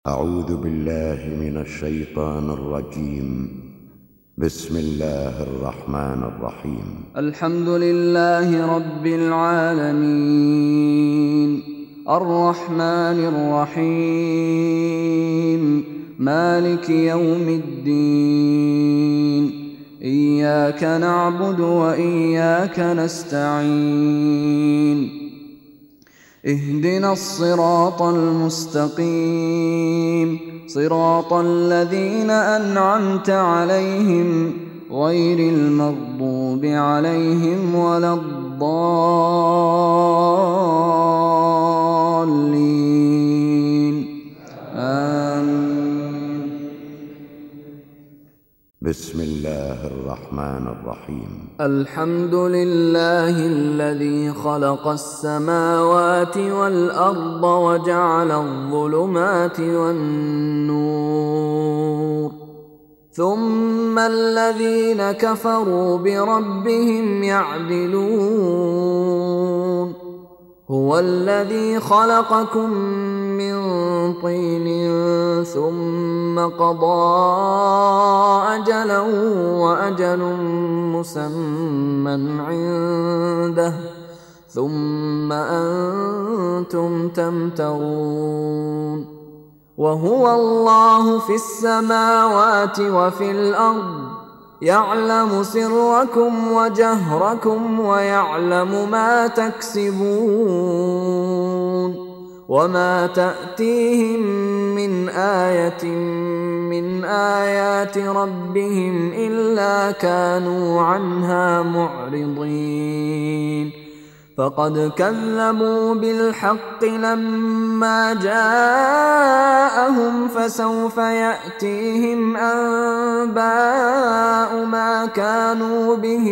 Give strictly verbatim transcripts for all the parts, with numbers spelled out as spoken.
أعوذ بالله من الشيطان الرجيم. بسم الله الرحمن الرحيم. الحمد لله رب العالمين، الرحمن الرحيم، مالك يوم الدين. إياك نعبد وإياك نستعين. اهدنا الصراط المستقيم، صراط الذين أنعمت عليهم غير المغضوب عليهم ولا الضالين. آمين. بسم الله الرحمن الرحيم. الحمد لله الذي خلق السماوات والأرض وجعل الظلمات والنور، ثم الذين كفروا بربهم يعدلون. هو الذي خلقكم من طين ثم قضى أجلا وأجل مسمى عنده، ثم أنتم تمترون. وهو الله في السماوات وفي الأرض، يعلم سركم وجهركم ويعلم ما تكسبون. وما تأتيهم من آية من آيات ربهم إلا كانوا عنها معرضين. فقد كذبوا بالحق لما جاءهم، فسوف يأتيهم أنباء ما كانوا به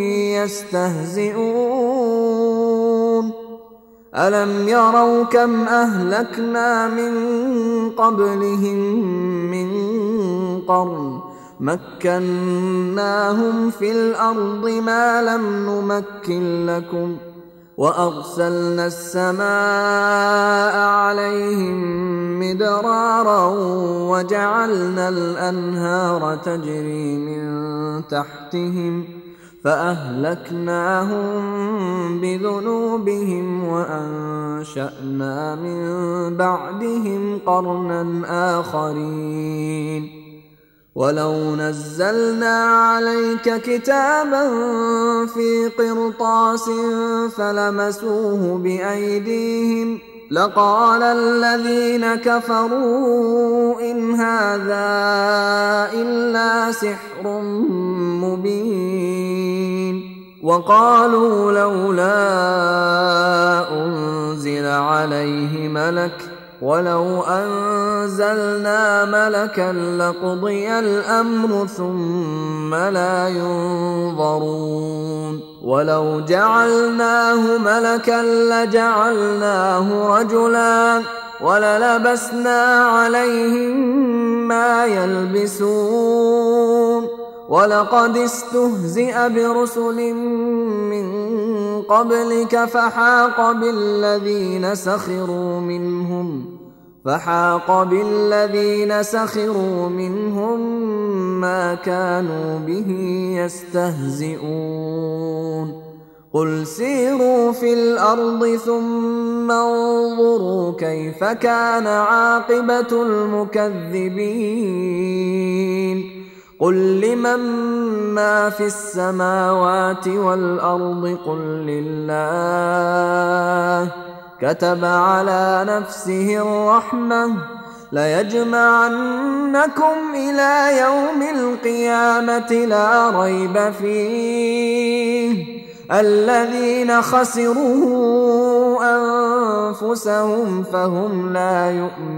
يستهزئون. ألم يروا كم أهلكنا من قبلهم من قرن مكناهم في الأرض ما لم نمكن لكم، وأرسلنا السماء عليهم مدرارا وجعلنا الأنهار تجري من تحتهم فأهلكناهم بذنوبهم وأنشأنا من بعدهم قرنا آخرين. ولو نزلنا عليك كتابا في قرطاس فلمسوه بأيديهم لقال الذين كفروا إن هذا إلا سحر مبين. وقالوا لولا أنزل عليه ملك، ولو أنزلنا ملكا لقضي الأمر ثم لا ينظرون. ولو جعلناه ملكا لجعلناه رجلا وللبسنا عليهم ما يلبسون. ولقد استهزئ برسل من قبلك فحاق بالذين سخروا منهم فحاق بالذين سخروا منهم ما كانوا به يستهزئون. قل سيروا في الأرض ثم انظروا كيف كان عاقبة المكذبين. قل لمن ما في السماوات والأرض قل لله. كتب على نفسه الرحمة ليجمعنكم إلى يوم القيامة لا ريب فيه. الذين خسروا أنفسهم فهم لا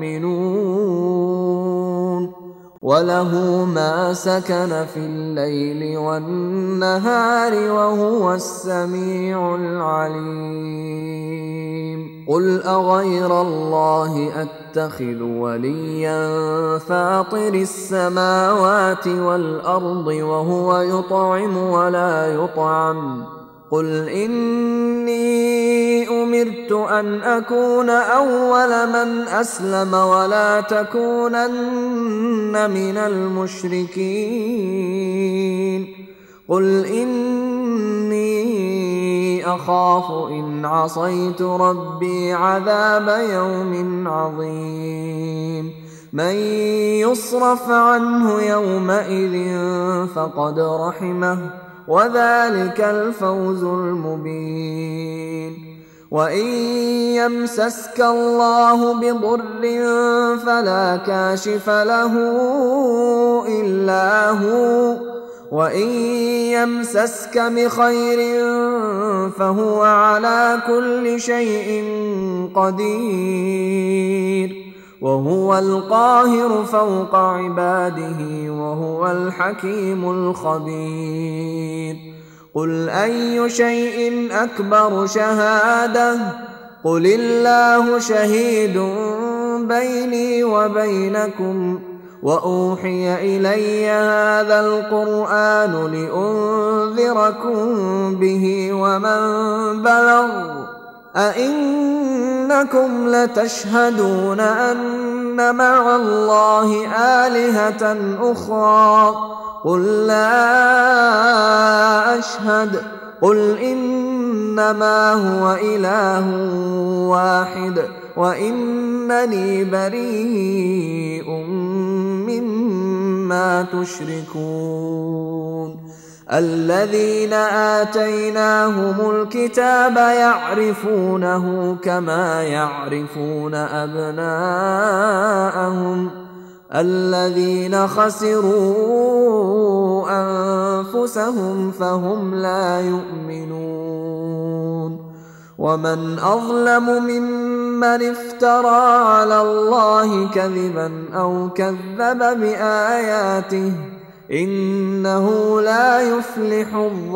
يؤمنون. وله ما سكن في الليل والنهار وهو السميع العليم. قل أغير الله أتخذ وليا فاطر السماوات والأرض وهو يطعم ولا يطعم قل إني أمرت أن أكون أول من أسلم ولا تكونن من المشركين قل إني أخاف إن عصيت ربي عذاب يوم عظيم من يصرف عنه يومئذ فقد رحمه وذلك الفوز المبين وإن يمسسك الله بضر فلا كاشف له إلا هو وإن يمسسك بخير فهو على كل شيء قدير وهو القاهر فوق عباده وهو الحكيم الخبير قل أي شيء أكبر شهادة قل الله شهيد بيني وبينكم وأوحي إلي هذا القرآن لأنذركم به ومن بلغ أئنكم لتشهدون أن مع الله آلهة أخرى قل لا أشهد قل إنما هو إله واحد وإنني بريء مما تشركون الذين آتيناهم الكتاب يعرفونه كما يعرفون أبناءهم الذين خسروا أنفسهم فهم لا يؤمنون ومن أظلم ممن افترى على الله كذبا أو كذب بآياته إنه لا يفلح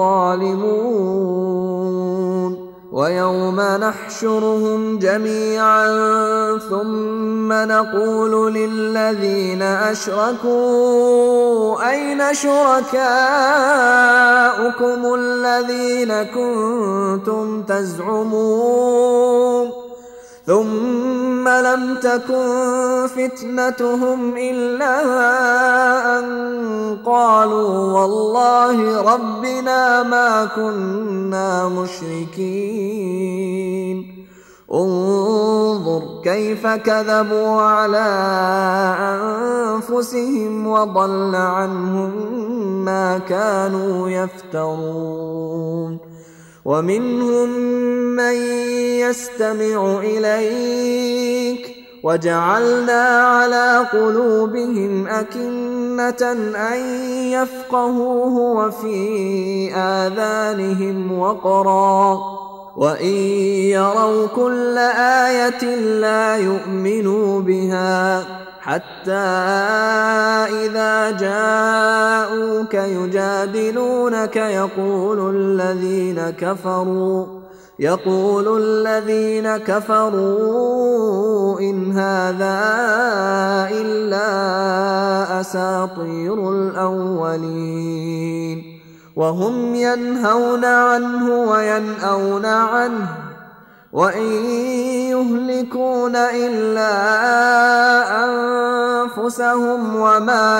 الظالمون ويوم نحشرهم جميعا ثم نقول للذين أشركوا أين شركاؤكم الذين كنتم تزعمون ثم لم تكن فتنتهم إلا أن قالوا والله ربنا ما كنا مشركين انظر كيف كذبوا على أنفسهم وضل عنهم ما كانوا يفترون ومنهم من يستمع إليك وجعلنا على قلوبهم أكنة أن يفقهوه وفي آذانهم وقرا وإن يروا كل آية لا يؤمنوا بها حتى إذا جاءوك يجادلونك يقول الذين كفروا يقول الذين كفروا إن هذا إلا أساطير الأولين وهم ينهون عنه وينأون عنه وإن يهلكون إلا أنفسهم وما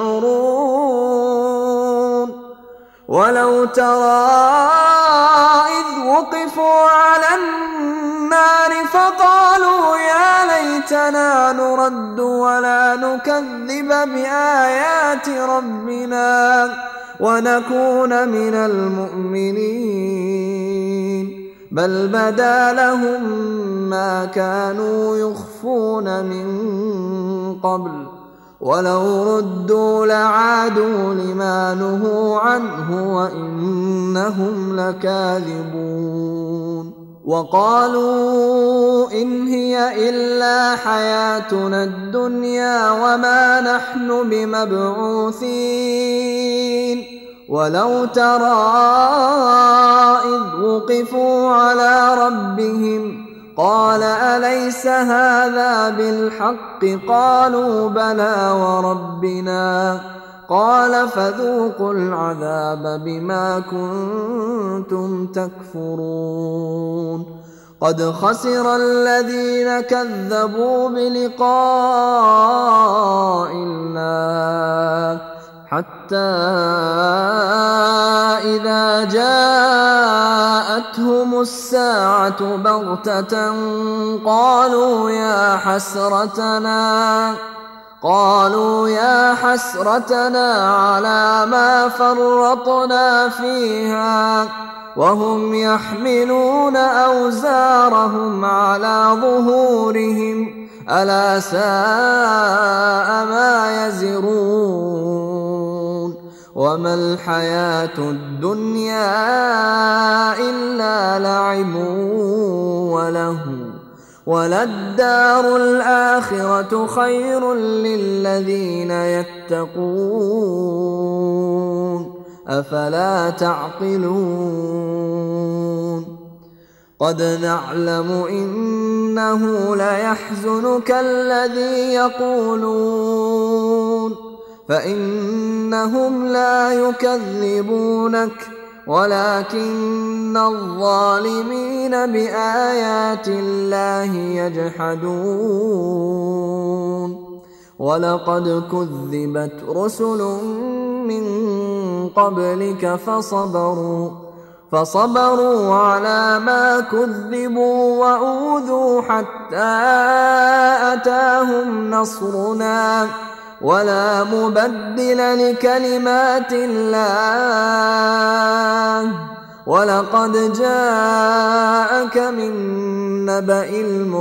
يشعرون ولو ترى إذ وقفوا على النار فقالوا يا ليتنا نرد ولا نكذب بآيات ربنا ونكون من المؤمنين بل بدا لهم ما كانوا يخفون من قبل ولو ردوا لعادوا لما نهوا عنه وإنهم لكاذبون وقالوا إن هي إلا حياتنا الدنيا وما نحن بمبعوثين ولو ترى إذ وقفوا على ربهم قال أليس هذا بالحق قالوا بلى وربنا قال فذوقوا العذاب بما كنتم تكفرون قد خسر الذين كذبوا بلقاء الله حتى إذا جاءتهم الساعة بغتة قالوا يا حسرتنا قالوا يا حسرتنا على ما فرطنا فيها وهم يحملون أوزارهم على ظهورهم ألا ساء ما يزرون وما الحياة الدنيا إلا لعب ولهو وللدار الآخرة خير للذين يتقون أفلا تعقلون قد نعلم إنه ليحزنك الذي يقولون فإنهم لا يكذبونك ولكن الظالمين بآيات الله يجحدون ولقد كذبت رسل من قبلك فصبروا فصبروا على ما كذبوا وأوذوا حتى أتاهم نصرنا ولا مبدل لكلمات الله ولقد جاءك من نبأ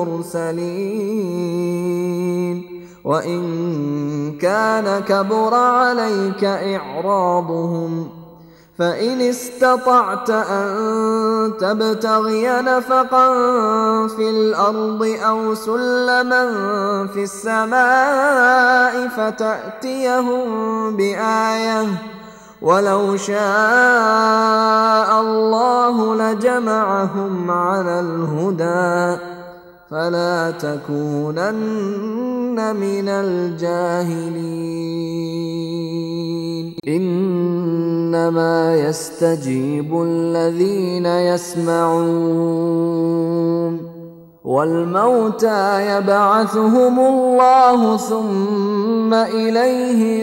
المرسلين وإن كان كبر عليك إعراضهم فإن استطعت أن تبتغي نفقا في الأرض أو سلما في السماء فتأتيهم بآية ولو شاء الله لجمعهم على الهدى فلا تكونن من الجاهلين إنما يستجيب الذين يسمعون والموتى يبعثهم الله ثم إليه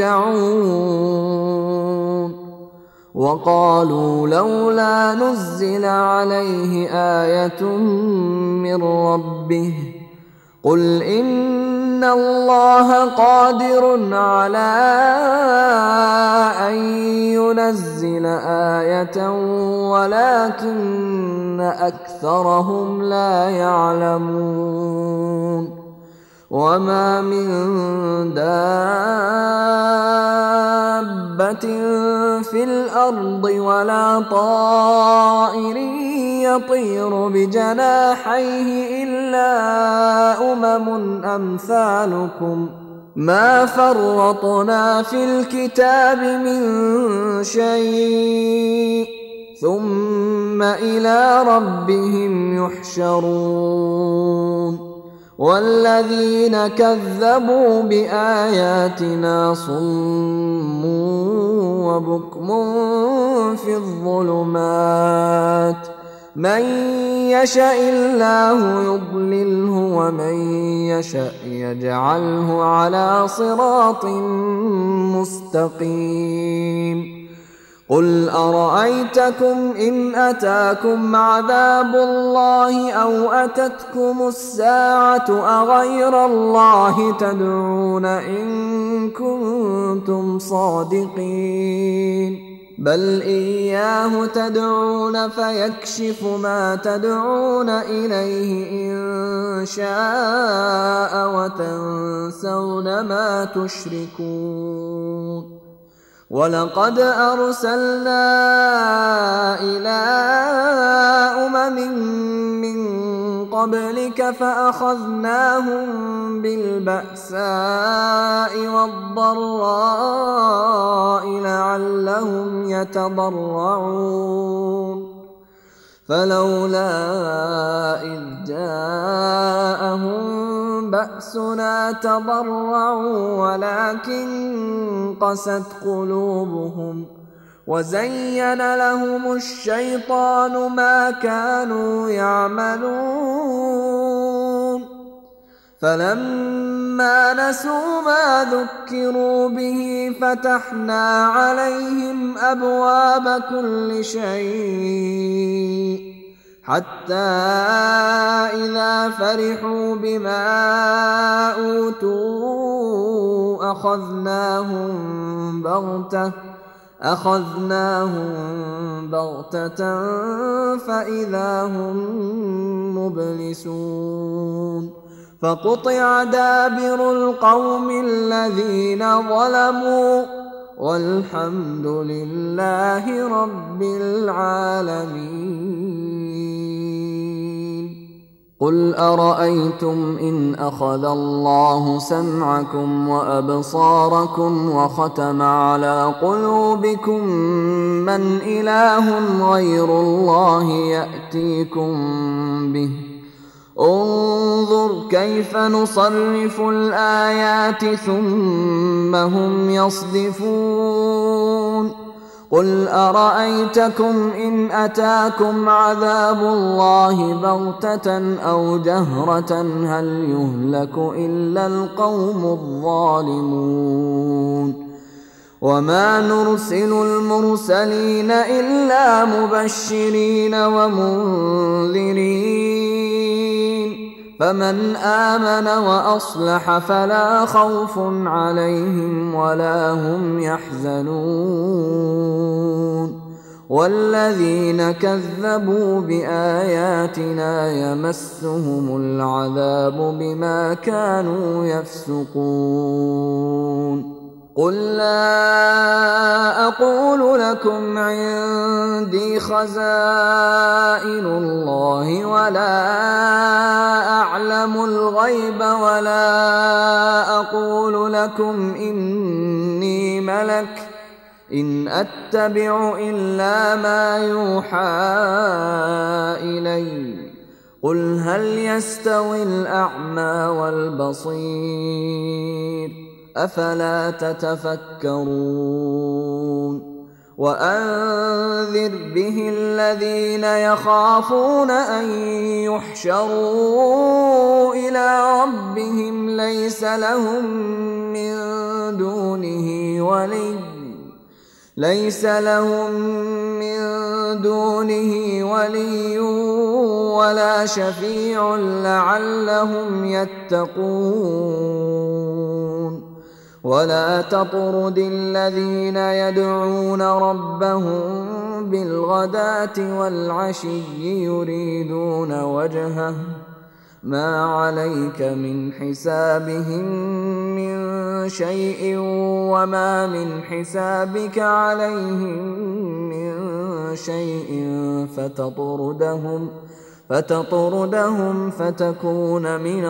يرجعون وقالوا لولا نزل عليه آية من ربه قل إن الله قادر على أن ينزل آية ولكن أكثرهم لا يعلمون وما من دابة في الأرض ولا طائر يطير بجناحيه إلا أمم أمثالكم ما فرطنا في الكتاب من شيء ثم إلى ربهم يحشرون والذين كذبوا بآياتنا صم وبكم في الظلمات من يشاء الله يضلله ومن يشاء يجعله على صراط مستقيم قل أرأيتكم إن أتاكم عذاب الله أو أتتكم الساعة أغير الله تدعون إن كنتم صادقين بل إياه تدعون فيكشف ما تدعون إليه إن شاء وتنسون ما تشركون ولقد أرسلنا إلى أمم من قبلك فأخذناهم بالبأساء والضراء لعلهم يتضرعون فلولا إذ جاءهم بأسنا تضرعوا ولكن قست قلوبهم وزين لهم الشيطان ما كانوا يعملون فلما نسوا ما ذكروا به فتحنا عليهم أبواب كل شيء حتى إذا فرحوا بما أوتوا أخذناهم بغتة أخذناهم بغتة فإذا هم مبلسون فقطع دابر القوم الذين ظلموا والحمد لله رب العالمين. قل أرأيتم إن أخذ الله سمعكم وأبصاركم وختم على قلوبكم من إله غير الله يأتيكم به انظر كيف نصرف الآيات ثم هم يصدفون قل أرأيتكم إن أتاكم عذاب الله بغتة أو جهرة هل يهلك إلا القوم الظالمون وما نرسل المرسلين إلا مبشرين ومنذرين فمن آمن وأصلح فلا خوف عليهم ولا هم يحزنون والذين كذبوا بآياتنا يمسهم العذاب بما كانوا يفسقون قل لا أقول لكم عندي خزائن الله ولا أعلم الغيب ولا أقول لكم إني ملك إن أتبع إلا ما يوحى إلي قل هل يستوي الأعمى والبصير أفلا تتفكرون وأنذر به الذين يخافون أن يحشروا إلى ربهم ليس لهم من دونه ولي ليس لهم من دونه ولي ولا شفيع لعلهم يتقون ولا تطرد الذين يدعون ربهم بالغداة والعشي يريدون وجهه ما عليك من حسابهم من شيء وما من حسابك عليهم من شيء فتطردهم فتطردهم فتكون من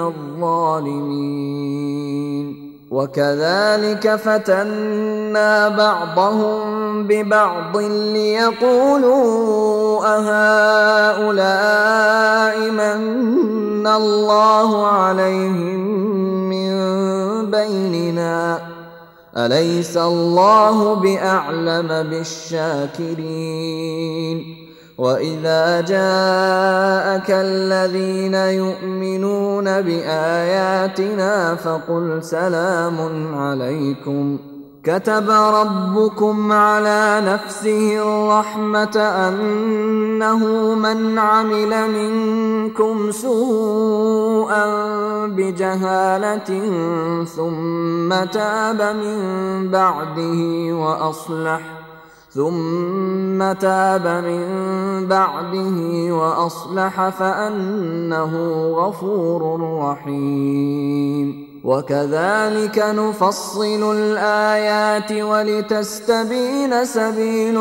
الظالمين وكذلك فتنا بعضهم ببعض ليقولوا أهؤلاء من الله عليهم من بيننا أليس الله بأعلم بالشاكرين وإذا جاءك الذين يؤمنون بآياتنا فقل سلام عليكم كتب ربكم على نفسه الرحمة أنه من عمل منكم سوءا بجهالة ثم تاب من بعده وأصلح ثم تاب من بعده وأصلح فأنه غفور رحيم وكذلك نفصل الآيات ولتستبين سبيل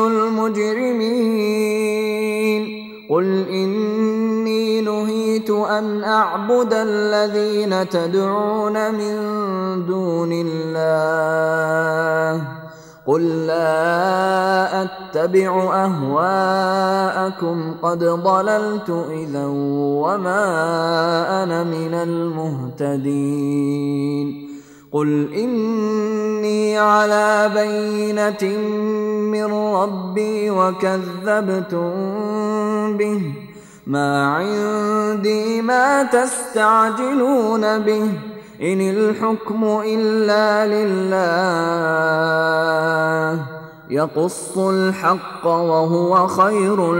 المجرمين قل إني نهيت أن أعبد الذين تدعون من دون الله قل لا أتبع أهواءكم قد ضللت إذا وما أنا من المهتدين قل إني على بينة من ربي وكذبتم به ما عندي ما تستعجلون به إن الحكم إلا لله يقص الحق وهو خير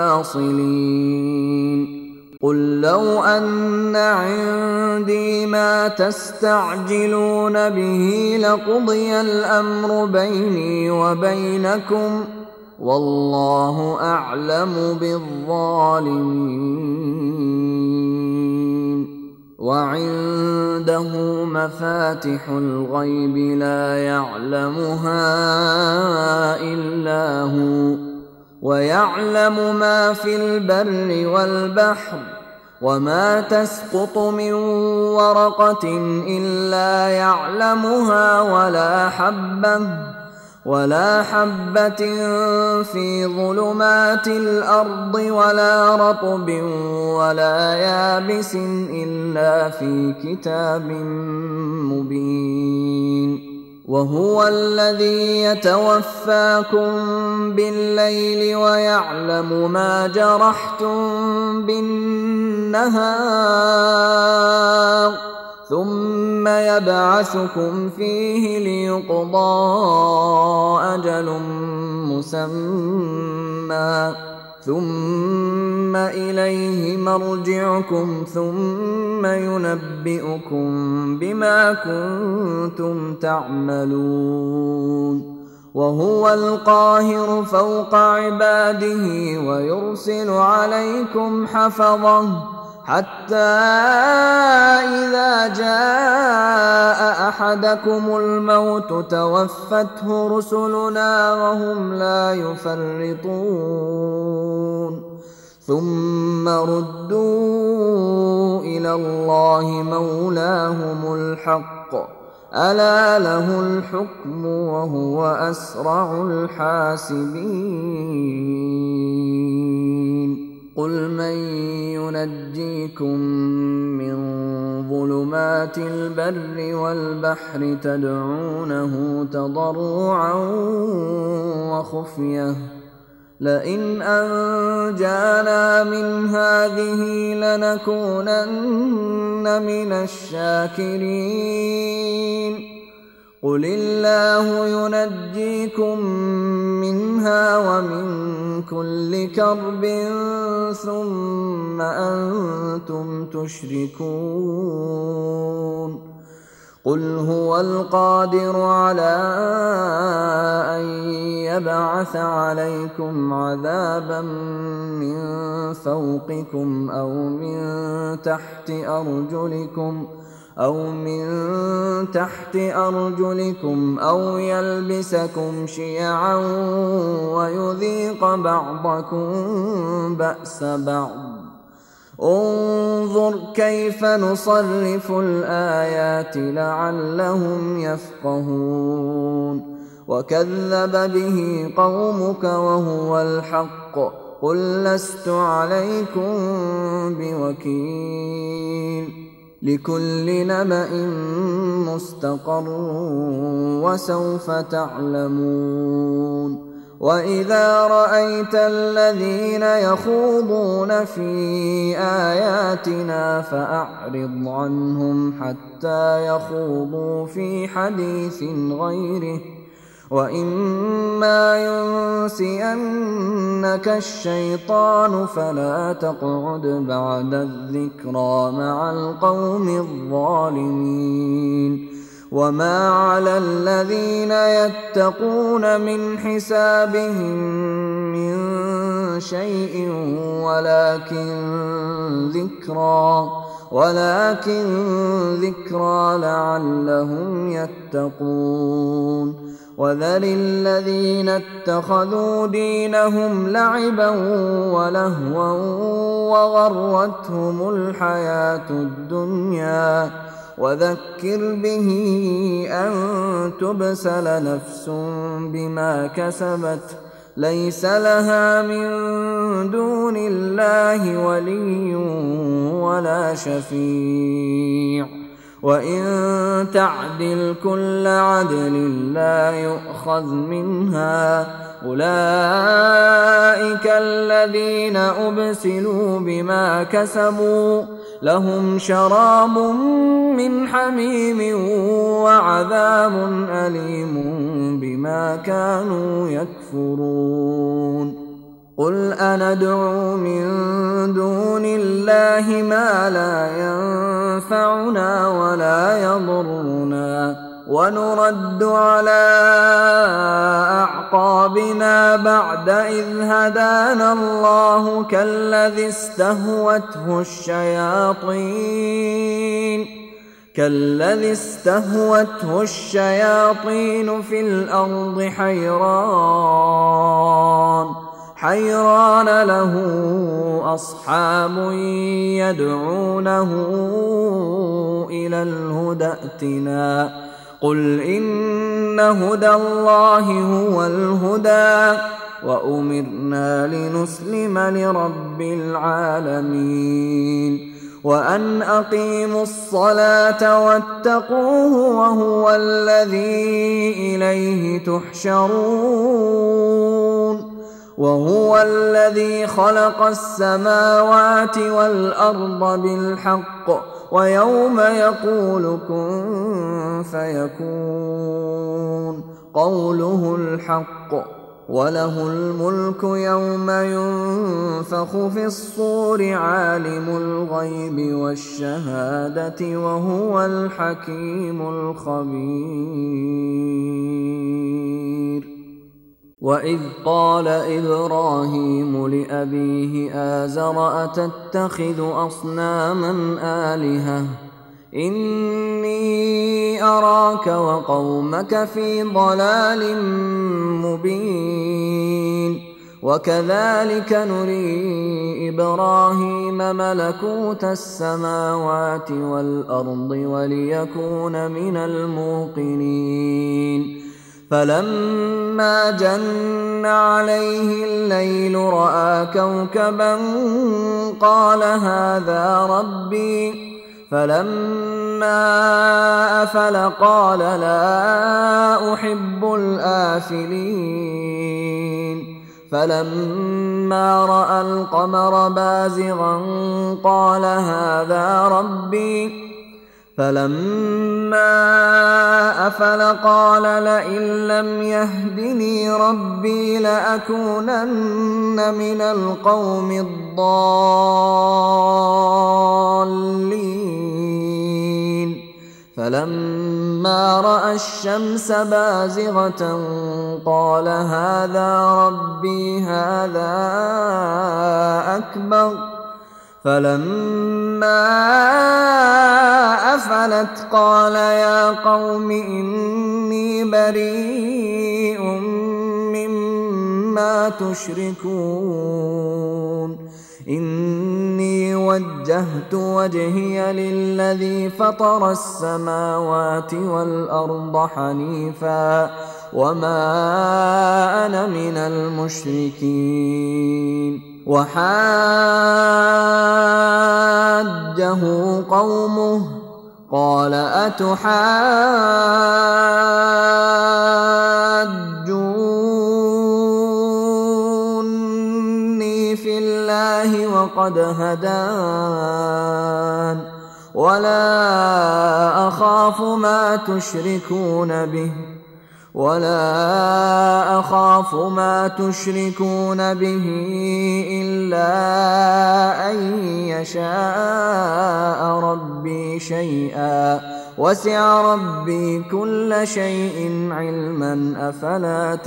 الفاصلين قل لو أن عندي ما تستعجلون به لقضي الأمر بيني وبينكم والله أعلم بالظالمين وعنده مفاتح الغيب لا يعلمها إلا هو ويعلم ما في البر والبحر وما تسقط من ورقة إلا يعلمها ولا حبة ولا حبة في ظلمات الأرض ولا رطب ولا يابس إلا في كتاب مبين وهو الذي يتوفاكم بالليل ويعلم ما جرحتم بالنهار ثم يبعثكم فيه ليقضى أجل مسمى ثم إليه مرجعكم ثم ينبئكم بما كنتم تعملون وهو القاهر فوق عباده ويرسل عليكم حفظه حتى إذا جاء أحدكم الموت توفته رسلنا وهم لا يفرطون ثم ردوا إلى الله مولاهم الحق ألا له الحكم وهو أسرع الحاسبين قل من ينجيكم من ظلمات البر والبحر تدعونه تضرعا وخفية لئن أنجانا من هذه لنكونن من الشاكرين قل الله ينجيكم منها ومن كل كرب ثم أنتم تشركون قل هو القادر على أن يبعث عليكم عذابا من فوقكم أو من تحت أرجلكم أو من تحت أرجلكم أو يلبسكم شيعا ويذيق بعضكم بأس بعض انظر كيف نصرف الآيات لعلهم يفقهون وكذب به قومك وهو الحق قل لست عليكم بوكيل لكل نبأ مستقر وسوف تعلمون وإذا رأيت الذين يخوضون في آياتنا فأعرض عنهم حتى يخوضوا في حديث غيره وإما ينسينك الشيطان فلا تقعد بعد الذكرى مع القوم الظالمين وما على الذين يتقون من حسابهم من شيء ولكن ذكرى ولكن ذكرى لعلهم يتقون وذر الذين اتخذوا دينهم لعبا ولهوا وغرتهم الحياة الدنيا وذكر به أن تبسل نفس بما كسبت ليس لها من دون الله ولي ولا شفيع وإن تعدل كل عدل لا يؤخذ منها أولئك الذين أبسلوا بما كسبوا لهم شراب من حميم وعذاب أليم بما كانوا يكفرون قل أندعو من دون الله ما لا ينفعنا ولا يضرنا ونرد على أعقابنا بعد إذ هدانا الله كالذي استهوته الشياطين كالذي استهوته الشياطين في الأرض حيران حيران له أصحاب يدعونه إلى الهدى ائتنا قل إن هدى الله هو الهدى وأمرنا لنسلم لرب العالمين وأن أقيموا الصلاة واتقوه وهو الذي إليه تحشرون وهو الذي خلق السماوات والأرض بالحق ويوم يقول كن فيكون قوله الحق وله الملك يوم ينفخ في الصور عالم الغيب والشهادة وهو الحكيم الخبير وإذ قال إبراهيم لأبيه آزر أتتخذ أصناما آلهة إني أراك وقومك في ضلال مبين وكذلك نري إبراهيم ملكوت السماوات والأرض وليكون من الموقنين فلما جن عليه الليل رأى كوكبا قال هذا ربي فلما أفل قال لا أحب الآفلين فلما رأى القمر بازغا قال هذا ربي فلما أفل قال لئن لم يهدني ربي لأكونن من القوم الضالين فلما رأى الشمس بازغة قال هذا ربي هذا أكبر فلما أفلت قال يا قوم إني بريء مما تشركون إني وجهت وجهي للذي فطر السماوات والأرض حنيفا وما أنا من المشركين وحاجه قومه قال أتحاجوني في الله وقد هدان ولا أخاف ما تشركون به ولا أخاف ما تشركون به إلا أن يشاء ربي شيئا وسع ربي كل شيء علما أفلا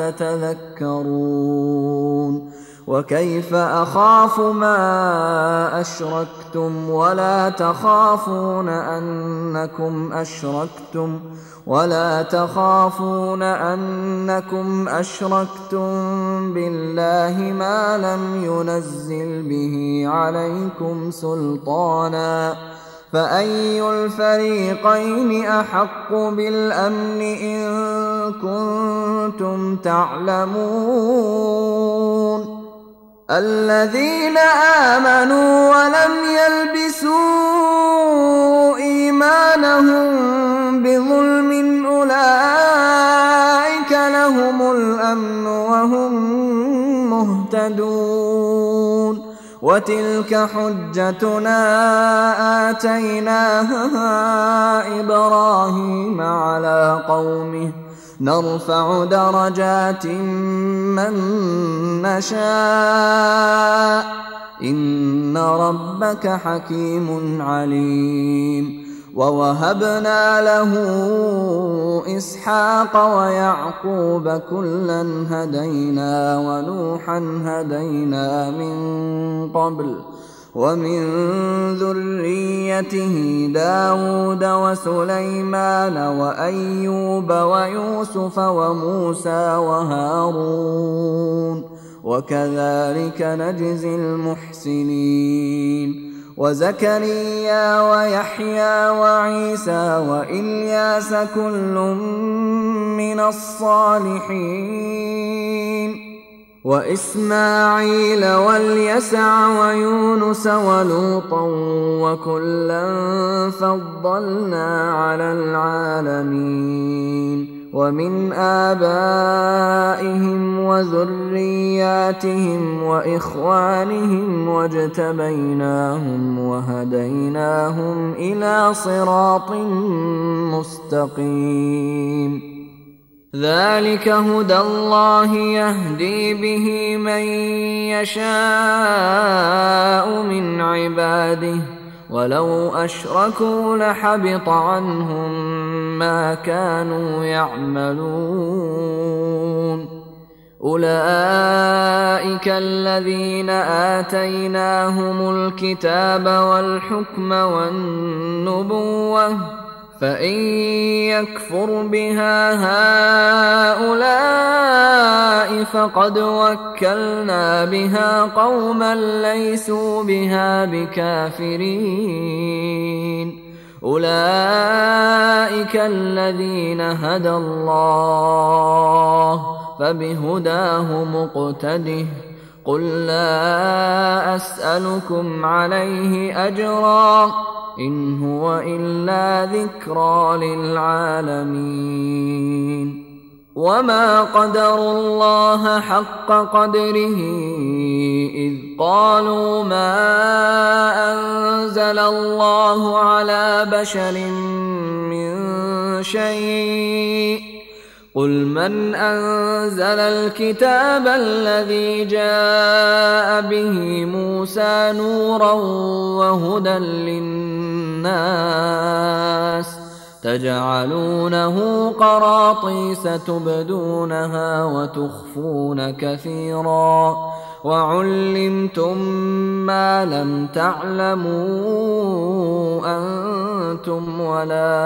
تتذكرون وكيف أخاف ما أشركتم ولا تخافون أنكم أشركتم ولا تخافون أنكم أشركتم بالله ما لم ينزل به عليكم سلطانا فأي الفريقين أحق بالأمن إن كنتم تعلمون الذين آمنوا ولم يلبسوا إيمانهم بظلم أولئك لهم الأمن وهم مهتدون وتلك حجتنا آتيناها إبراهيم على قومه نرفع درجات من نشاء إن ربك حكيم عليم ووهبنا له إسحاق ويعقوب كلا هدينا ونوحا هدينا من قبل ومن ذريته داود وسليمان وأيوب ويوسف وموسى وهارون وكذلك نجزي المحسنين وزكريا ويحيى وعيسى وإلياس كل من الصالحين وإسماعيل واليسع ويونس ولوطا وكلا فضلنا على العالمين ومن آبائهم وذرياتهم وإخوانهم واجتبيناهم وهديناهم إلى صراط مستقيم ذلك هدى الله يهدي به من يشاء من عباده ولو أشركوا لحبط عنهم ما كانوا يعملون أولئك الذين آتيناهم الكتاب والحكم والنبوة فإن يكفر بها هؤلاء فقد وكلنا بها قوما ليسوا بها بكافرين أولئك الذين هدى الله فبهداه مقتده قل لا أسألكم عليه أجرا إن هو إلا ذكرى للعالمين وما قدروا الله حق قدره إذ قالوا ما أنزل الله على بشر من شيء قل من أنزل الكتاب الذي جاء به موسى نورا وهدى للناس تجعلونه قراطيس تبدونها وتخفون كثيرا وعلمتم ما لم تعلموا أنتم ولا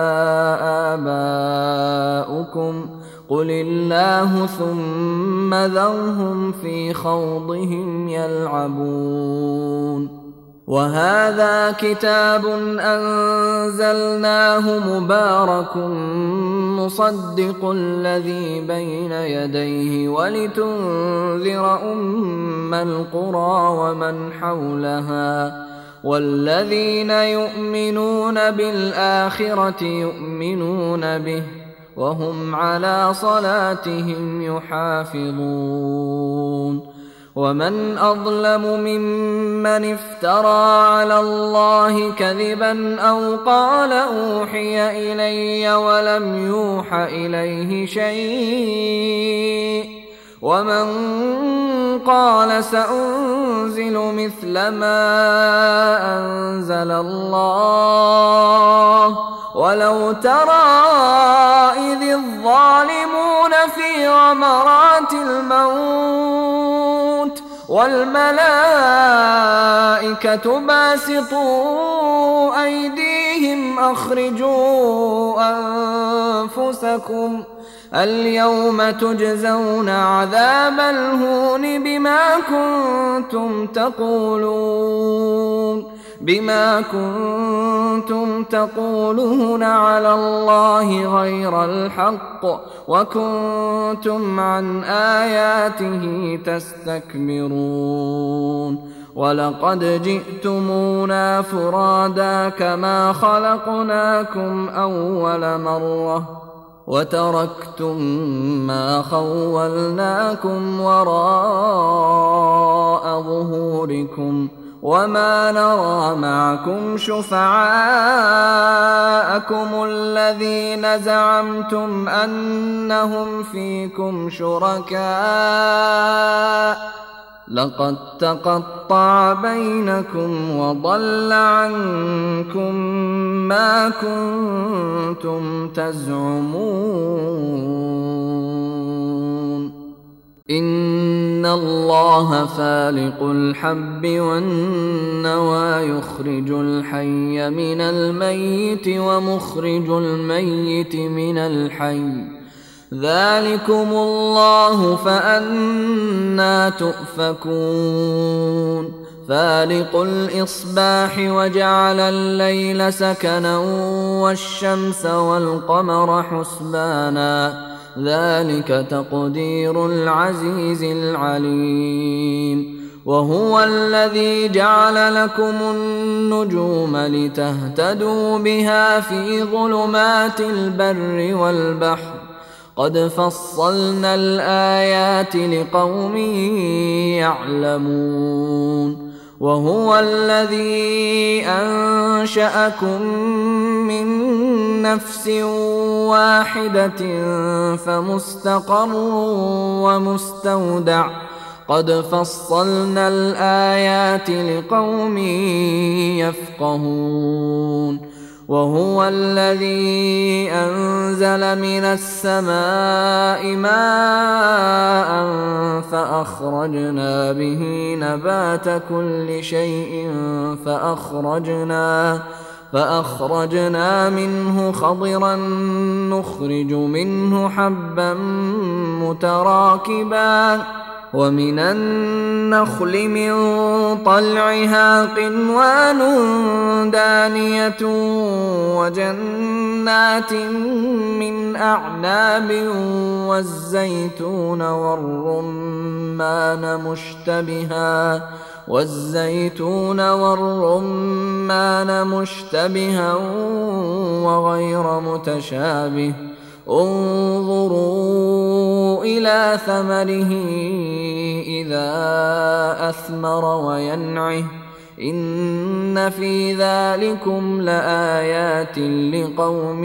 آباؤكم قل الله ثم ذرهم في خوضهم يلعبون وهذا كتاب أنزلناه مبارك مصدق الذي بين يديه ولتنذر أم القرى ومن حولها والذين يؤمنون بالآخرة يؤمنون به وهم على صلاتهم يحافظون ومن أظلم ممن افترى على الله كذبا أو قال أوحي إلي ولم يوح إليه شيء ومن قال سأنزل مثل ما أنزل الله ولو ترى إذ الظالمون في غمرات الموت والملائكة باسطوا أيديهم أخرجوا أنفسكم اليوم تجزون عذاب الهون بما كنتم تقولون بما كنتم تقولون على الله غير الحق وكنتم عن آياته تستكبرون ولقد جئتمونا فرادا كما خلقناكم أول مرة وتركتم ما خولناكم وراء ظهوركم وما نرى معكم شفعاءكم الذين زعمتم أنهم فيكم شركاء لقد تقطع بينكم وضل عنكم ما كنتم تزعمون إن الله فالق الحب والنوى يخرج الحي من الميت ومخرج الميت من الحي ذلكم الله فأنى تؤفكون فالق الإصباح وجعل الليل سكنا والشمس والقمر حسبانا ذلك تقدير العزيز العليم وهو الذي جعل لكم النجوم لتهتدوا بها في ظلمات البر والبحر قد فصلنا الآيات لقوم يعلمون وهو الذي أنشأكم من نفس واحدة فمستقر ومستودع قد فصلنا الآيات لقوم يفقهون وهو الذي أنزل من السماء ماء فأخرجنا به نبات كل شيء فأخرجنا فأخرجنا منه خضرا نخرج منه حبا متراكبا ومن النخل من طلعها قنوان دانية وجنات من أعناب والزيتون والرمان مشتبها والزيتون والرمان مشتبها وغير متشابه انظروا إلى ثمره إذا أثمر وينعه إن في ذلكم لآيات لقوم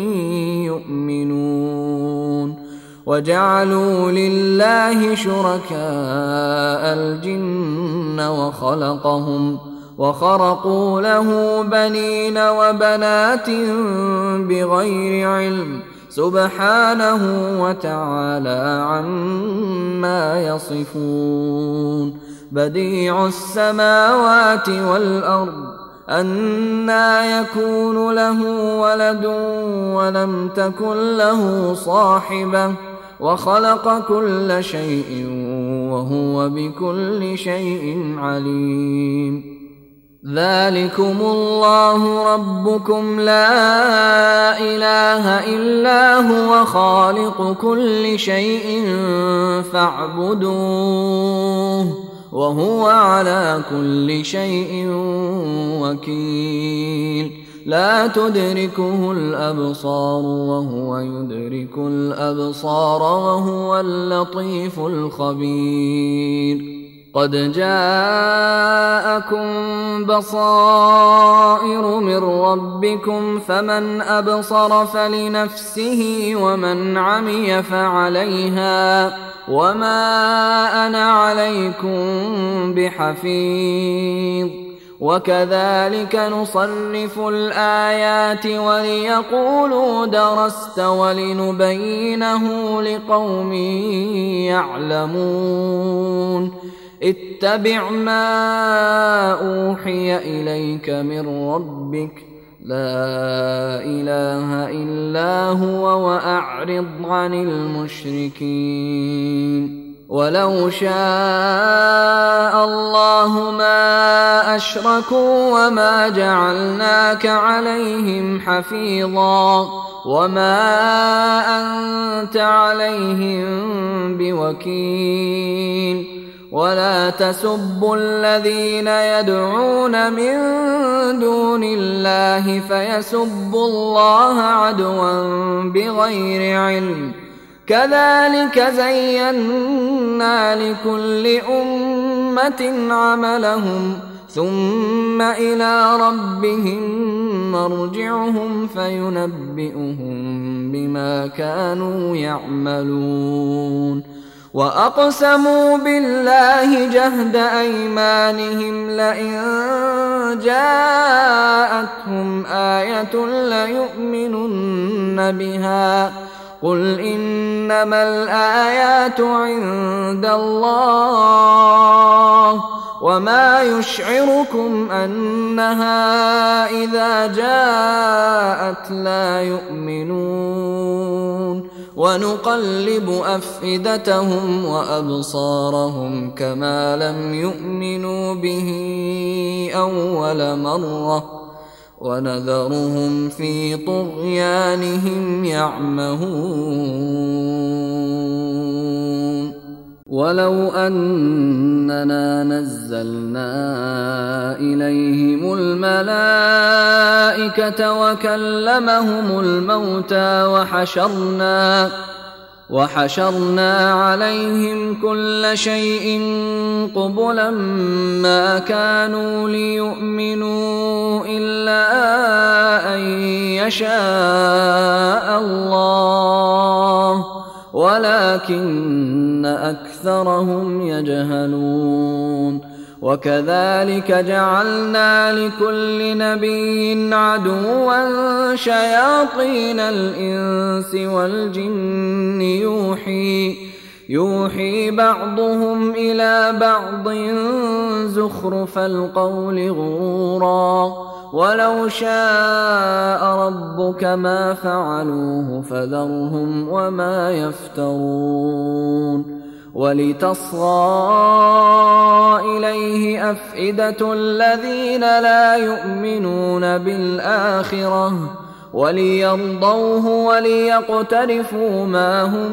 يؤمنون وجعلوا لله شركاء الجن وخلقهم وخرقوا له بنين وبنات بغير علم سبحانه وتعالى عما يصفون بديع السماوات والأرض أنى يكون له ولد ولم تكن له صاحبة وخلق كل شيء وهو بكل شيء عليم ذلكم الله ربكم لا إله إلا هو خالق كل شيء فاعبدوه وهو على كل شيء وكيل لا تدركه الأبصار وهو يدرك الأبصار وهو اللطيف الخبير قد جاءكم بصائر من ربكم فمن أبصر فلنفسه ومن عمي فعليها وما أنا عليكم بحفيظ وكذلك نصرف الآيات وليقولوا درست ولنبينه لقوم يعلمون اتبع ما أوحي إليك من ربك لا إله إلا هو وأعرض عن المشركين ولو شاء الله ما أشركوا وما جعلناك عليهم حفيظا وما أنت عليهم بوكيل ولا تسبوا الذين يدعون من دون الله فيسبوا الله عدوا بغير علم كذلك زينا لكل أمة عملهم ثم إلى ربهم مرجعهم فينبئهم بما كانوا يعملون وأقسموا بالله جهد أيمانهم لئن جاءتهم آية ليؤمنن بها قل إنما الآيات عند الله وما يشعركم أنها إذا جاءت لا يؤمنون ونقلب أفئدتهم وأبصارهم كما لم يؤمنوا به أول مرة ونذرهم في طغيانهم يعمهون ولو أننا نزلنا إليهم الملائكة وكلمهم الموتى وحشرنا وحشرنا عليهم كل شيء قبلا ما كانوا ليؤمنوا إلا أن يشاء الله ولكن أكثرهم يجهلون وكذلك جعلنا لكل نبي عدوا شياطين الإنس والجن يوحي يوحي بعضهم إلى بعض زخرف القول غرورا ولو شاء ربك ما فعلوه فذرهم وما يفترون ولتصغى إليه أفئدة الذين لا يؤمنون بالآخرة وليرضوه وليقترفوا ما هم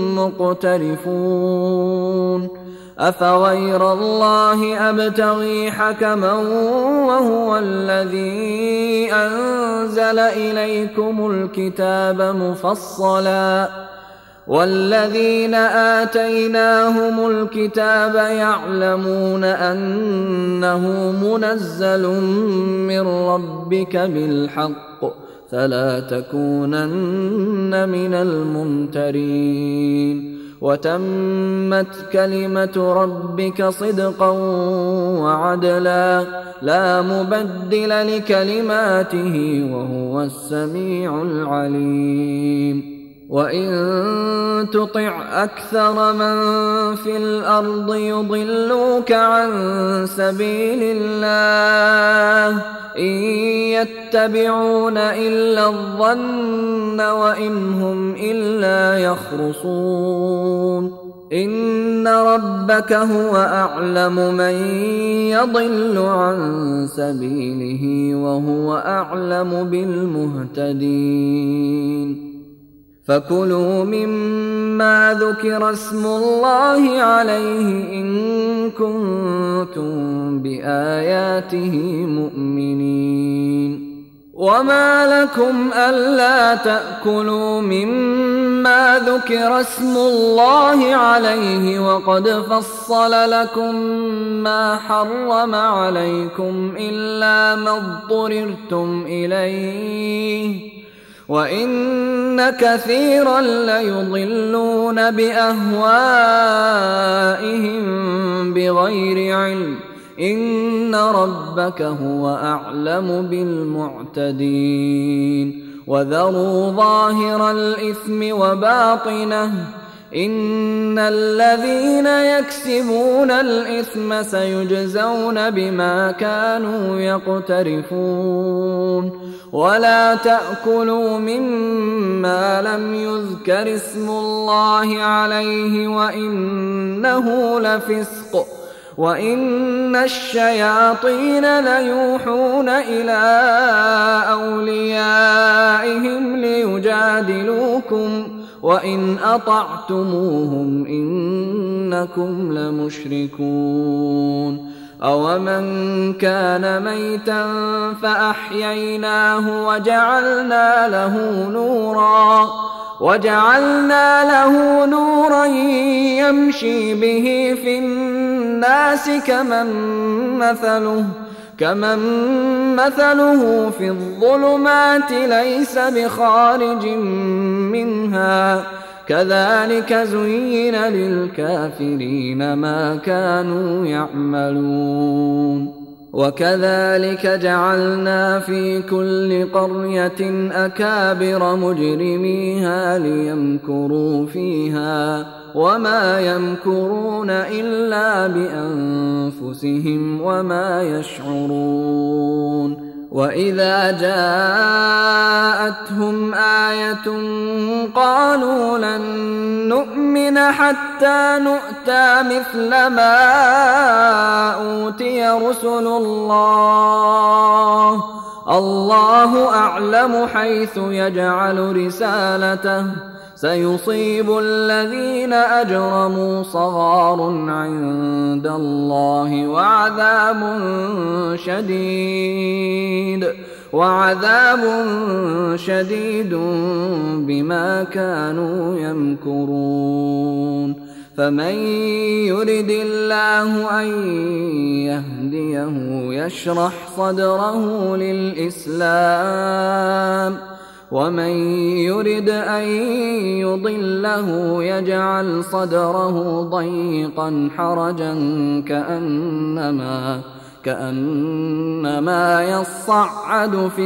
مقترفون أفغير الله أبتغي حكما وهو الذي أنزل إليكم الكتاب مفصلا والذين آتيناهم الكتاب يعلمون أنه منزل من ربك بالحق فلا تكونن من الممترين وتمت كلمة ربك صدقا وعدلا لا مبدل لكلماته وهو السميع العليم وإن تطع أكثر من في الأرض يضلوك عن سبيل الله إن يتبعون إلا الظن وإن هم إلا يخرصون إن ربك هو أعلم من يضل عن سبيله وهو أعلم بالمهتدين فكلوا مما ذكر اسم الله عليه إن كنتم بآياته مؤمنين وما لكم ألا تأكلوا مما ذكر اسم الله عليه وقد فصل لكم ما حرم عليكم إلا ما اضطررتم إليه وإن كثيرا ليضلون بأهوائهم بغير علم إن ربك هو أعلم بالمعتدين وذروا ظاهر الإثم وباطنه إن الذين يكسبون الإثم سيجزون بما كانوا يقترفون ولا تأكلوا مما لم يذكر اسم الله عليه وإنه لفسق وإن الشياطين ليوحون إلى أوليائهم ليجادلوكم وإن أطعتموهم إنكم لمشركون أومن كان ميتا فأحييناه وجعلنا له نورا وجعلنا له نورا يمشي به في الناس كمن مثله كمن مثله في الظلمات ليس بخارج منها كذلك زين للكافرين ما كانوا يعملون وكذلك جعلنا في كل قرية أكابر مجرميها ليمكروا فيها وما يمكرون إلا بأنفسهم وما يشعرون وإذا جاءتهم آية قالوا لن نؤمن حتى نؤتى مثل ما أوتي رسل الله الله أعلم حيث يجعل رسالته سيصيب الذين أجرموا صغار عند الله وعذاب شديد وعذاب شديد بما كانوا يمكرون فمن يرد الله أن يهديه يشرح صدره للإسلام ومن يرد أن يضله يجعل صدره ضيقا حرجا كأنما كأنما يصعد في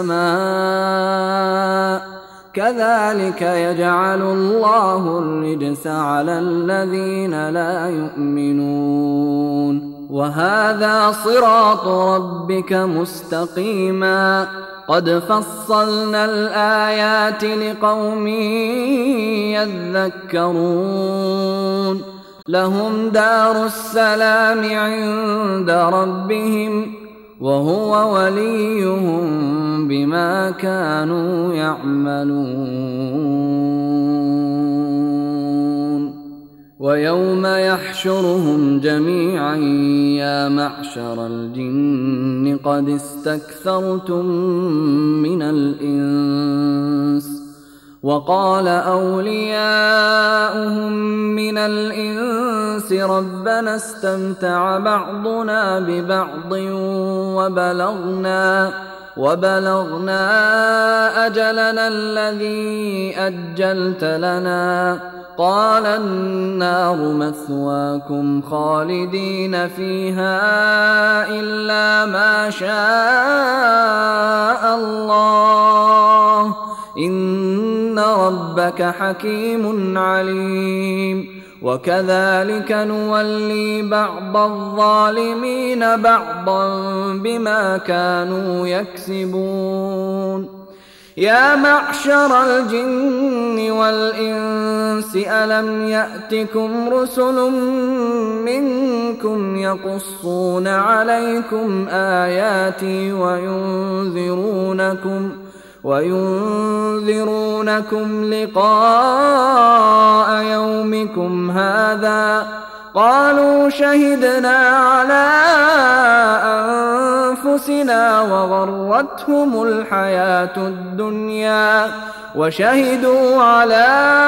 السماء كذلك يجعل الله الرجس على الذين لا يؤمنون وهذا صراط ربك مستقيما قد فصلنا الآيات لقوم يذكرون لهم دار السلام عند ربهم وهو وليهم بما كانوا يعملون ويوم يحشرهم جميعا يا معشر الجن قد استكثرتم من الإنس وقال أولياؤهم من الإنس ربنا استمتع بعضنا ببعض وبلغنا وبلغنا أجلنا الذي أجلت لنا قال النار مثواكم خالدين فيها إلا ما شاء الله إن ربك حكيم عليم وكذلك نولي بعض الظالمين بعضا بما كانوا يكسبون يا معشر الجن والإنس ألم يأتكم رسل منكم يقصون عليكم آياتي وينذرونكم وينذرونكم لقاء يومكم هذا قالوا شهدنا على أنفسنا وغرتهم الحياة الدنيا وشهدوا على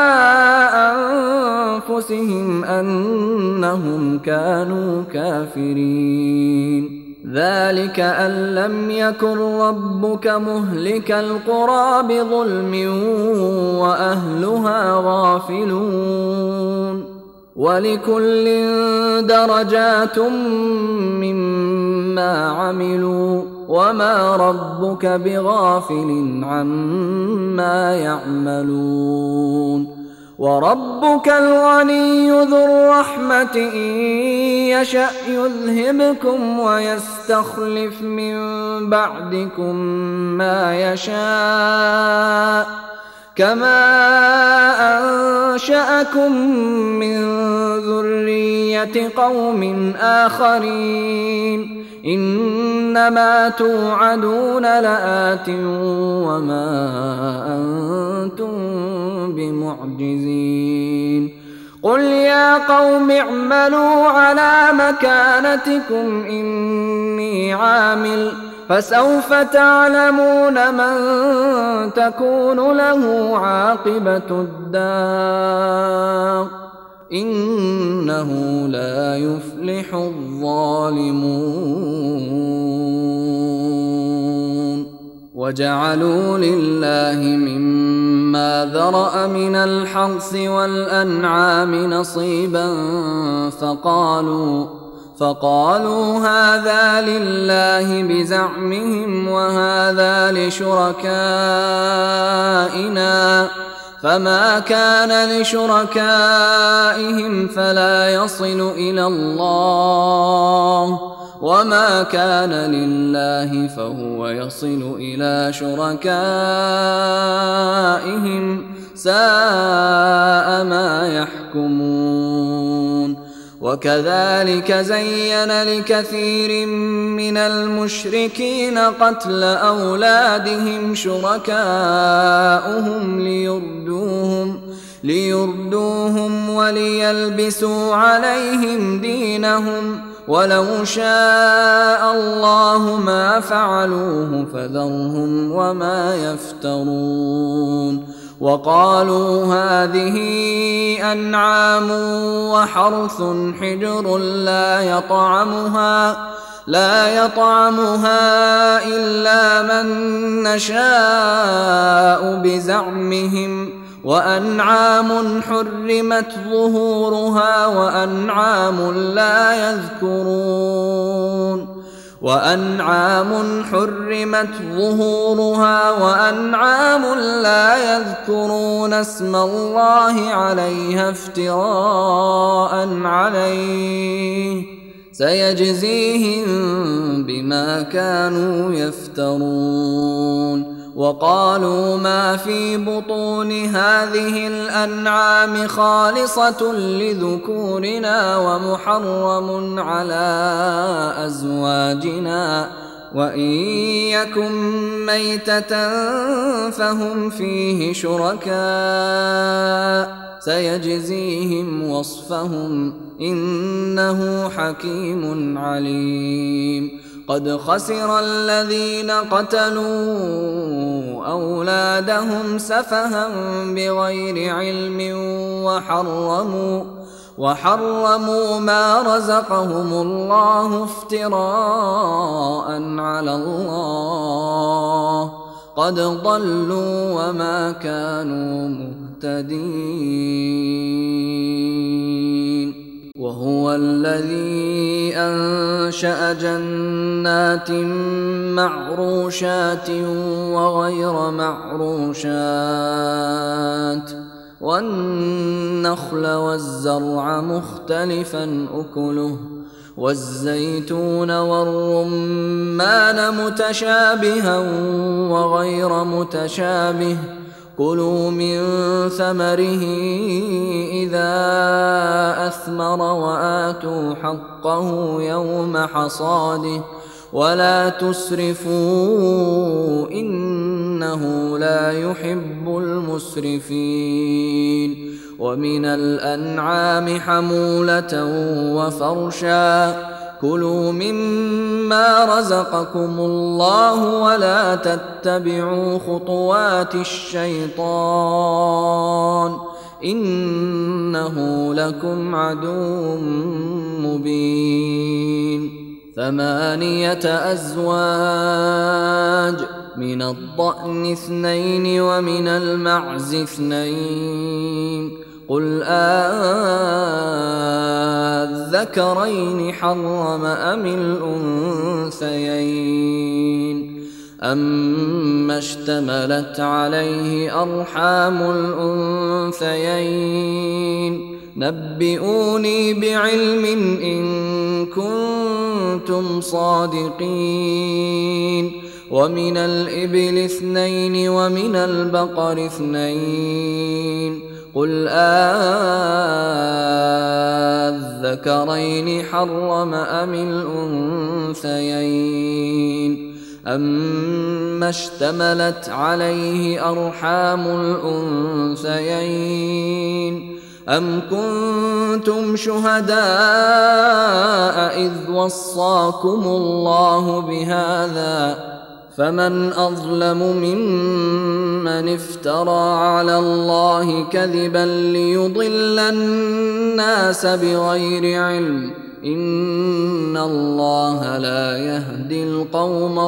أنفسهم أنهم كانوا كافرين ذلك أن لم يكن ربك مهلك القرى بظلم وأهلها غافلون ولكل درجات مما عملوا وما ربك بغافل عما يعملون وربك الغني ذو الرحمة إن يشأ يذهبكم ويستخلف من بعدكم ما يشاء كما أنشأكم من ذرية قوم آخرين إنما توعدون لآت وما أنتم بمعجزين قل يا قوم اعملوا على مكانتكم إني عامل فسوف تعلمون من تكون له عاقبة الدار إنه لا يفلح الظالمون وجعلوا لله مما ذرأ من الحرث والأنعام نصيبا فقالوا فقالوا هذا لله بزعمهم وهذا لشركائنا فما كان لشركائهم فلا يصل إلى الله وما كان لله فهو يصل إلى شركائهم ساء ما يحكمون وكذلك زين لكثير من المشركين قتل أولادهم شركاؤهم ليردوهم ليردوهم وليلبسوا عليهم دينهم ولو شاء الله ما فعلوه فذرهم وما يفترون وقالوا هذه أنعام وحرث حجر لا يطعمها لا يطعمها إلا من نشاء بزعمهم وأنعام حرمت ظهورها وأنعام لا يذكرون وأنعام حرمت ظهورها وأنعام لا يذكرون اسم الله عليها افتراء عليه سيجزيهم بما كانوا يفترون وقالوا ما في بطون هذه الأنعام خالصة لذكورنا ومحرم على أزواجنا وإن يكن ميتة فهم فيه شركاء سيجزيهم وصفهم إنه حكيم عليم قد خسر الذين قتلوا أولادهم سفها بغير علم وحرموا وحرموا ما رزقهم الله افتراء على الله قد ضلوا وما كانوا مهتدين وهو الذي أنشأ جنات معروشات وغير معروشات والنخل والزرع مختلفا أكله والزيتون والرمان متشابها وغير متشابه كلوا من ثمره إذا أثمر وآتوا حقه يوم حصاده ولا تسرفوا إنه لا يحب المسرفين ومن الأنعام حمولة وفرشا كلوا مما رزقكم الله ولا تتبعوا خطوات الشيطان إنه لكم عدو مبين ثمانية أزواج من الضأن اثنين ومن المعز اثنين قل أذكرين حرم أم الأنثيين أما اشتملت عليه أرحام الأنثيين نبئوني بعلم إن كنتم صادقين ومن الإبل اثنين ومن البقر اثنين قل أذكرين حرم أم الأنثيين أما اشتملت عليه أرحام الأنثيين أم كنتم شهداء إذ وصاكم الله بهذا فمن أظلم ممن افترى على الله كذبا ليضل الناس بغير علم إن الله لا يهدي القوم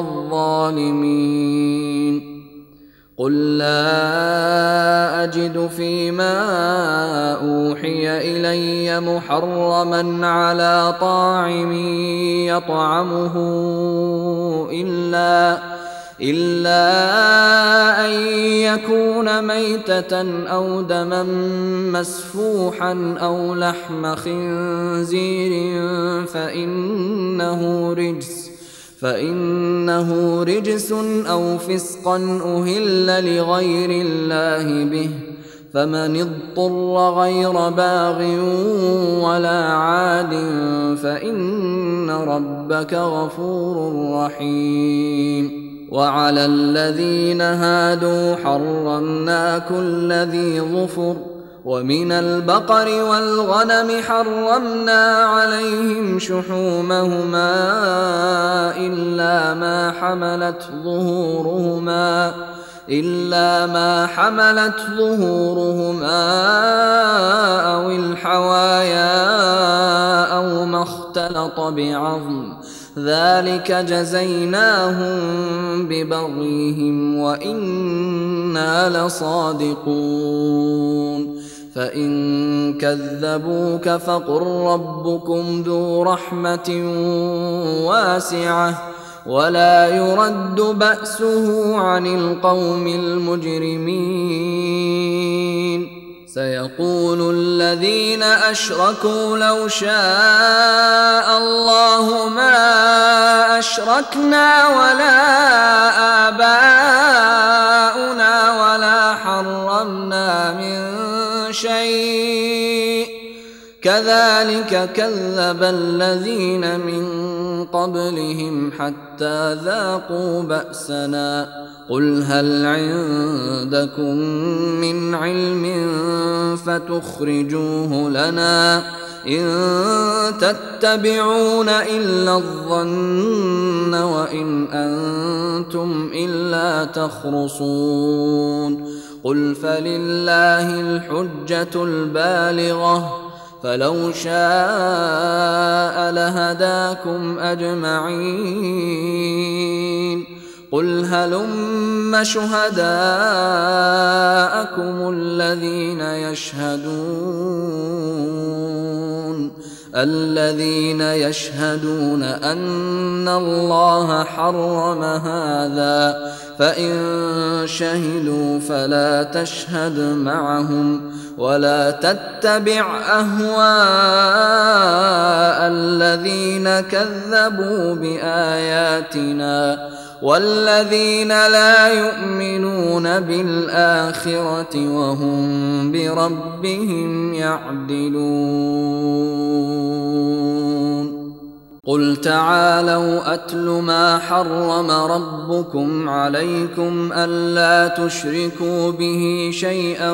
الظالمين قل لا أجد فيما أوحي إلي محرما على طاعم يطعمه إلا إلا أن يكون ميتة أو دما مسفوحا أو لحم خنزير فإنه رجس فإنه رجس أو فسقا أهل لغير الله به فمن اضطر غير باغ ولا عاد فإن ربك غفور رحيم وعلى الذين هادوا حرمنا كل ذي ظفر ومن البقر والغنم حرمنا عليهم شحومهما إلا ما حملت ظهورهما إلا ما حملت ظهورهما أو الحوايا أو ما اختلط بعظم ذلك جزيناهم ببغيهم وإنا لصادقون فإن كذبوك فقل ربكم ذو رحمة واسعة ولا يرد بأسه عن القوم المجرمين سيقول الذين أشركوا لو شاء الله ما أشركنا ولا آباؤنا ولا حرمنا من شيء كذلك كذب الذين من قبلهم حتى ذاقوا بأسنا قل هل عندكم من علم فتخرجوه لنا إن تتبعون إلا الظن وإن أنتم إلا تخرصون قل فلله الحجة البالغة فلو شاء لهداكم أجمعين قل هلم شهداءكم الذين يشهدون الذين يشهدون أن الله حرم هذا فإن شهدوا فلا تشهد معهم ولا تتبع أهواء الذين كذبوا بآياتنا والذين لا يؤمنون بالآخرة وهم بربهم يعدلون قل تعالوا أتل ما حرم ربكم عليكم ألا تشركوا به شيئا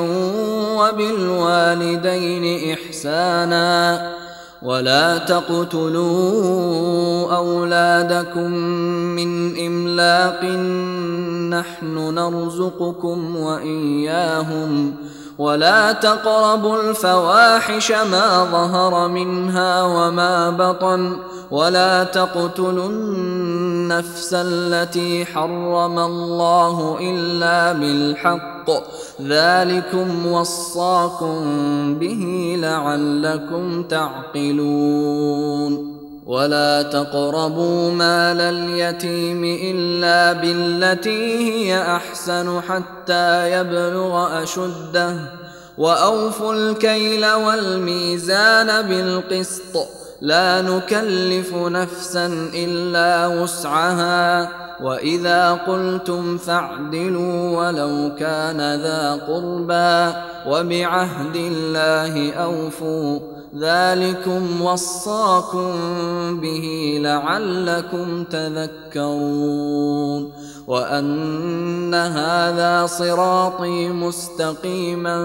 وبالوالدين إحسانا ولا تقتلوا أولادكم من إملاق نحن نرزقكم وإياهم ولا تقربوا الفواحش ما ظهر منها وما بطن ولا تقتلوا النفس التي حرم الله إلا بالحق ذلكم وصاكم به لعلكم تعقلون ولا تقربوا مال اليتيم إلا بالتي هي أحسن حتى يبلغ أشده وأوفوا الكيل والميزان بالقسط لا نكلف نفسا إلا وسعها وإذا قلتم فاعدلوا ولو كان ذا قربى وبعهد الله أوفوا ذلكم وصاكم به لعلكم تذكرون وأن هذا صراطي مستقيما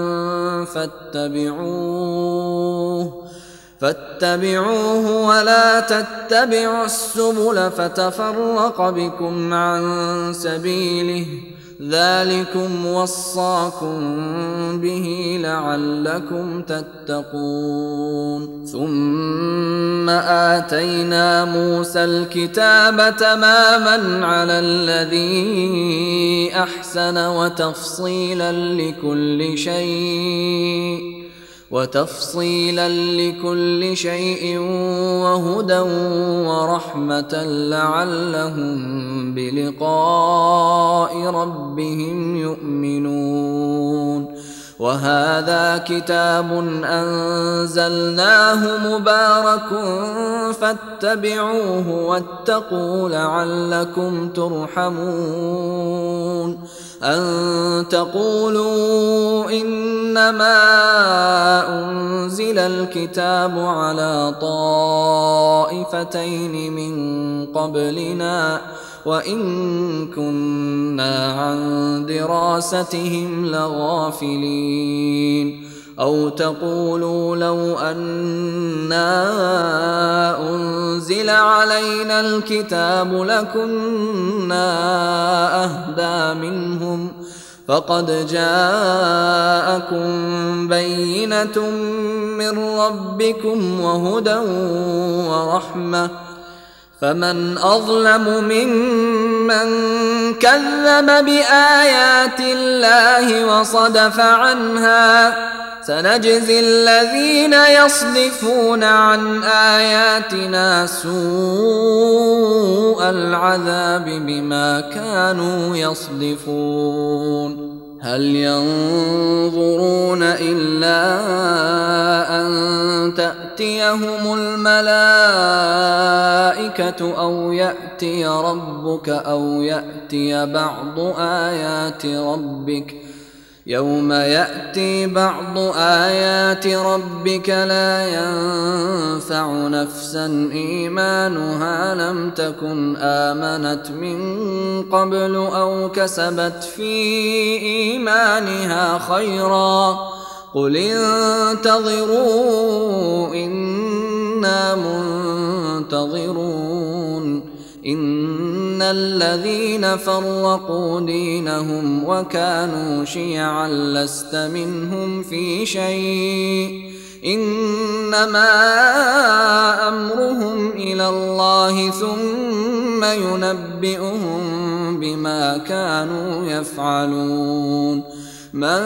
فاتبعوه فاتبعوه ولا تتبعوا السبل فتفرق بكم عن سبيله ذلكم وصاكم به لعلكم تتقون ثم آتينا موسى الكتاب تماما على الذي أحسن وتفصيلا لكل شيء وتفصيلا لكل شيء وهدى ورحمة لعلهم بلقاء ربهم يؤمنون وهذا كتاب أنزلناه مبارك فاتبعوه واتقوا لعلكم ترحمون أن تقولوا إنما أنزل الكتاب على طائفتين من قبلنا وإن كنا عن دراستهم لغافلين أو تقولوا لو أنا أنزل علينا الكتاب لكنا أهدى منهم فقد جاءكم بينة من ربكم وهدى ورحمة فمن أظلم ممن كذب بآيات الله وصدف عنها سنجزي الذين يصدفون عن آياتنا سوء العذاب بما كانوا يصدفون هل ينظرون إلا أن تأتيهم الملائكة أو يأتي ربك أو يأتي بعض آيات ربك يوم يأتي بعض آيات ربك لا ينفع نفسا إيمانها لم تكن آمنت من قبل أو كسبت في إيمانها خيرا قل انتظروا إنا منتظرون إن الذين فرقوا دينهم وكانوا شيعا لست منهم في شيء إنما أمرهم إلى الله ثم ينبئهم بما كانوا يفعلون من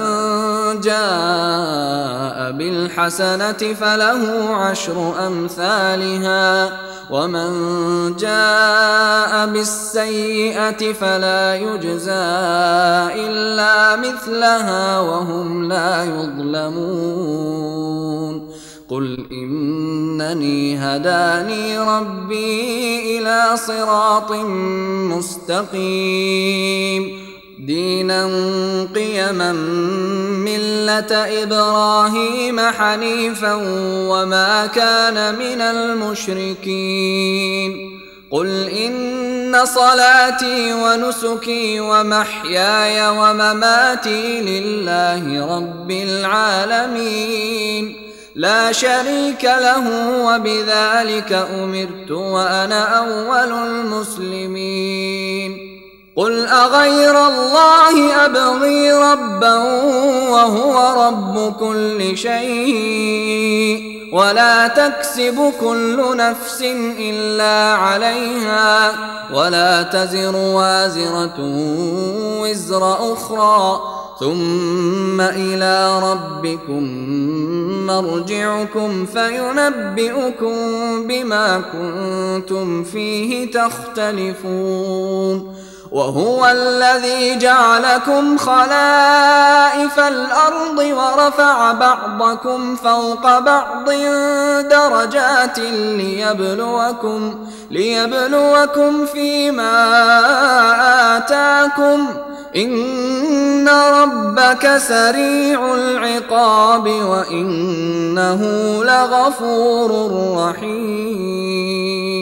جاء بالحسنة فله عشر أمثالها ومن جاء بالسيئة فلا يجزى إلا مثلها وهم لا يظلمون قل إنني هداني ربي إلى صراط مستقيم دينا قيما ملة إبراهيم حنيفا وما كان من المشركين قل إن صلاتي ونسكي ومحياي ومماتي لله رب العالمين لا شريك له وبذلك أمرت وأنا أول المسلمين قل أغير الله أبغي ربا وهو رب كل شيء ولا تكسب كل نفس إلا عليها ولا تزر وازرة وزر أخرى ثم إلى ربكم مرجعكم فينبئكم بما كنتم فيه تختلفون وهو الذي جعلكم خلائف الأرض ورفع بعضكم فوق بعض درجات ليبلوكم, ليبلوكم فيما آتاكم إن ربك سريع العقاب وإنه لغفور رحيم.